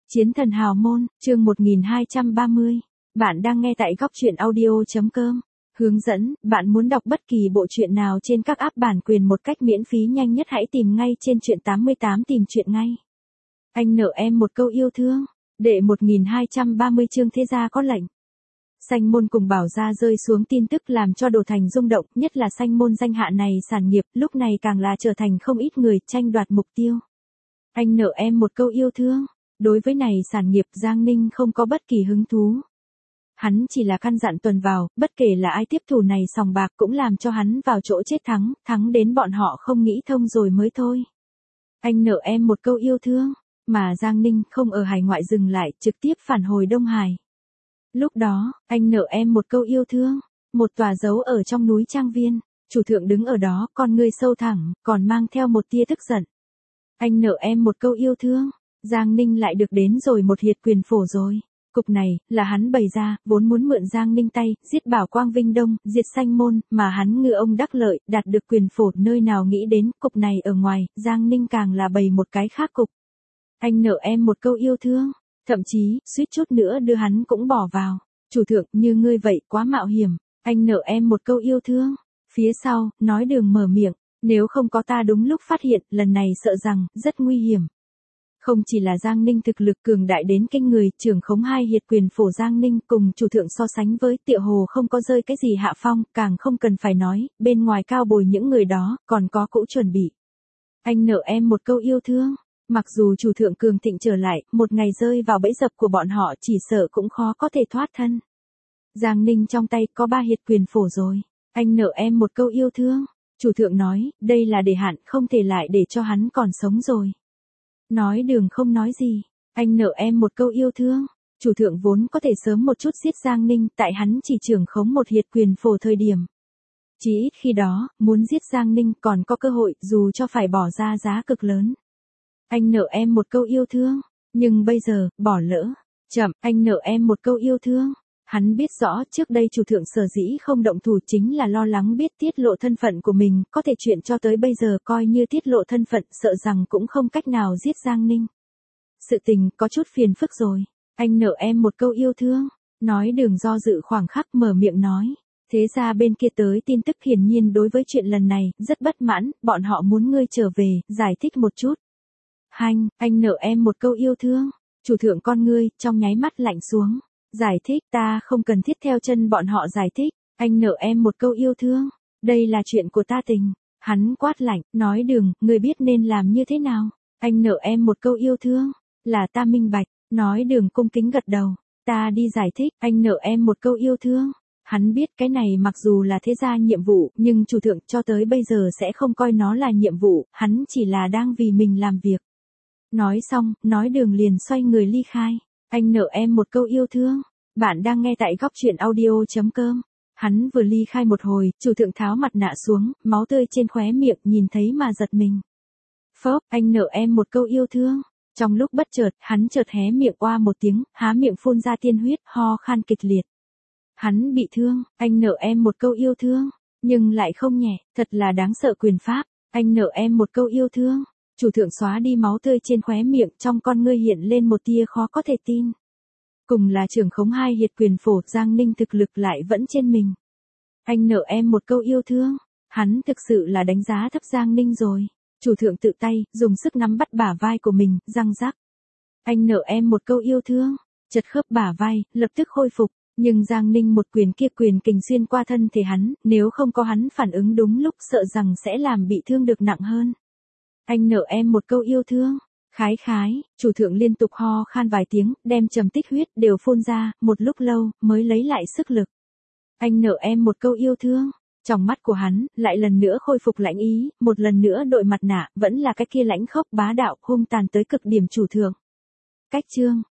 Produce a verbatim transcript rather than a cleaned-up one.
Chiến thần hào môn, chương một nghìn hai trăm ba mươi. Bạn đang nghe tại góc truyện audio.com. Hướng dẫn, bạn muốn đọc bất kỳ bộ truyện nào trên các app bản quyền một cách miễn phí nhanh nhất hãy tìm ngay trên truyện tám mươi tám tìm truyện ngay. Anh nợ em một câu yêu thương. Đệ một nghìn hai trăm ba mươi chương thế gia có lệnh. Sanh môn cùng Bảo gia rơi xuống tin tức làm cho Đồ Thành rung động, nhất là sanh môn danh hạ này sản nghiệp, lúc này càng là trở thành không ít người tranh đoạt mục tiêu. Anh nợ em một câu yêu thương. Đối với này sản nghiệp Giang Ninh không có bất kỳ hứng thú. Hắn chỉ là căn dặn tuần vào, bất kể là ai tiếp thủ này sòng bạc cũng làm cho hắn vào chỗ chết thắng, thắng đến bọn họ không nghĩ thông rồi mới thôi. Anh nợ em một câu yêu thương, mà Giang Ninh không ở hải ngoại dừng lại, trực tiếp phản hồi Đông Hải. Lúc đó, anh nợ em một câu yêu thương, một tòa dấu ở trong núi trang viên, chủ thượng đứng ở đó, con ngươi sâu thẳm, còn mang theo một tia tức giận. Anh nợ em một câu yêu thương. Giang Ninh lại được đến rồi một hiệt quyền phổ rồi. Cục này, là hắn bày ra, vốn muốn mượn Giang Ninh tay, giết Bảo Quang Vinh Đông, diệt sanh môn, mà hắn ngư ông đắc lợi, đạt được quyền phổ, nơi nào nghĩ đến, cục này ở ngoài, Giang Ninh càng là bày một cái khác cục. Anh nợ em một câu yêu thương, thậm chí, suýt chút nữa đưa hắn cũng bỏ vào. Chủ thượng, như ngươi vậy, quá mạo hiểm, anh nợ em một câu yêu thương. Phía sau, nói đường mở miệng, nếu không có ta đúng lúc phát hiện, lần này sợ rằng, rất nguy hiểm. Không chỉ là Giang Ninh thực lực cường đại đến kinh người, trưởng khống hai hiệt quyền phổ Giang Ninh cùng chủ thượng so sánh với Tiệu Hồ không có rơi cái gì hạ phong, càng không cần phải nói, bên ngoài cao bồi những người đó, còn có cũ chuẩn bị. Anh nợ em một câu yêu thương, mặc dù chủ thượng cường thịnh trở lại, một ngày rơi vào bẫy dập của bọn họ chỉ sợ cũng khó có thể thoát thân. Giang Ninh trong tay có ba hiệt quyền phổ rồi, anh nợ em một câu yêu thương, chủ thượng nói, đây là để hạn, không thể lại để cho hắn còn sống rồi. Nói đường không nói gì, anh nợ em một câu yêu thương, chủ thượng vốn có thể sớm một chút giết Giang Ninh, tại hắn chỉ trưởng khống một hiệt quyền phổ thời điểm. Chỉ ít khi đó, muốn giết Giang Ninh còn có cơ hội, dù cho phải bỏ ra giá cực lớn. Anh nợ em một câu yêu thương, nhưng bây giờ, bỏ lỡ, chậm, anh nợ em một câu yêu thương. Hắn biết rõ trước đây chủ thượng sở dĩ không động thủ chính là lo lắng biết tiết lộ thân phận của mình, có thể chuyện cho tới bây giờ coi như tiết lộ thân phận sợ rằng cũng không cách nào giết Giang Ninh. Sự tình có chút phiền phức rồi, anh nợ em một câu yêu thương, nói đường do dự khoảng khắc mở miệng nói. Thế ra bên kia tới tin tức hiển nhiên đối với chuyện lần này, rất bất mãn, bọn họ muốn ngươi trở về, giải thích một chút. Hanh, anh nợ em một câu yêu thương, chủ thượng con ngươi, trong nháy mắt lạnh xuống. Giải thích, ta không cần thiết theo chân bọn họ giải thích, anh nợ em một câu yêu thương, đây là chuyện của ta tình. Hắn quát lạnh, nói đường, người biết nên làm như thế nào, anh nợ em một câu yêu thương, là ta minh bạch, nói đường cung kính gật đầu, ta đi giải thích, anh nợ em một câu yêu thương. Hắn biết cái này mặc dù là thế gia nhiệm vụ, nhưng chủ thượng cho tới bây giờ sẽ không coi nó là nhiệm vụ, hắn chỉ là đang vì mình làm việc. Nói xong, nói đường liền xoay người ly khai. Anh nợ em một câu yêu thương. Bạn đang nghe tại góc truyện audio.com. Hắn vừa ly khai một hồi, chủ thượng tháo mặt nạ xuống, máu tươi trên khóe miệng nhìn thấy mà giật mình. Phốc, anh nợ em một câu yêu thương. Trong lúc bất chợt, hắn chợt hé miệng oa một tiếng, há miệng phun ra tiên huyết, ho khan kịch liệt. Hắn bị thương, anh nợ em một câu yêu thương, nhưng lại không nhẹ, thật là đáng sợ quyền pháp. Anh nợ em một câu yêu thương. Chủ thượng xóa đi máu tươi trên khóe miệng, trong con ngươi hiện lên một tia khó có thể tin. Cùng là trưởng khống hai hiệt quyền phổ, Giang Ninh thực lực lại vẫn trên mình. Anh nợ em một câu yêu thương, hắn thực sự là đánh giá thấp Giang Ninh rồi. Chủ thượng tự tay, dùng sức nắm bắt bả vai của mình, răng rắc. Anh nợ em một câu yêu thương, chật khớp bả vai, lập tức khôi phục. Nhưng Giang Ninh một quyền kia quyền kình xuyên qua thân thể hắn, nếu không có hắn phản ứng đúng lúc sợ rằng sẽ làm bị thương được nặng hơn. Anh nợ em một câu yêu thương, khái khái, chủ thượng liên tục ho khan vài tiếng, đem trầm tích huyết đều phun ra, một lúc lâu, mới lấy lại sức lực. Anh nợ em một câu yêu thương, trong mắt của hắn, lại lần nữa khôi phục lãnh ý, một lần nữa đội mặt nạ, vẫn là cái kia lãnh khốc bá đạo, hung tàn tới cực điểm chủ thượng. Cách chương,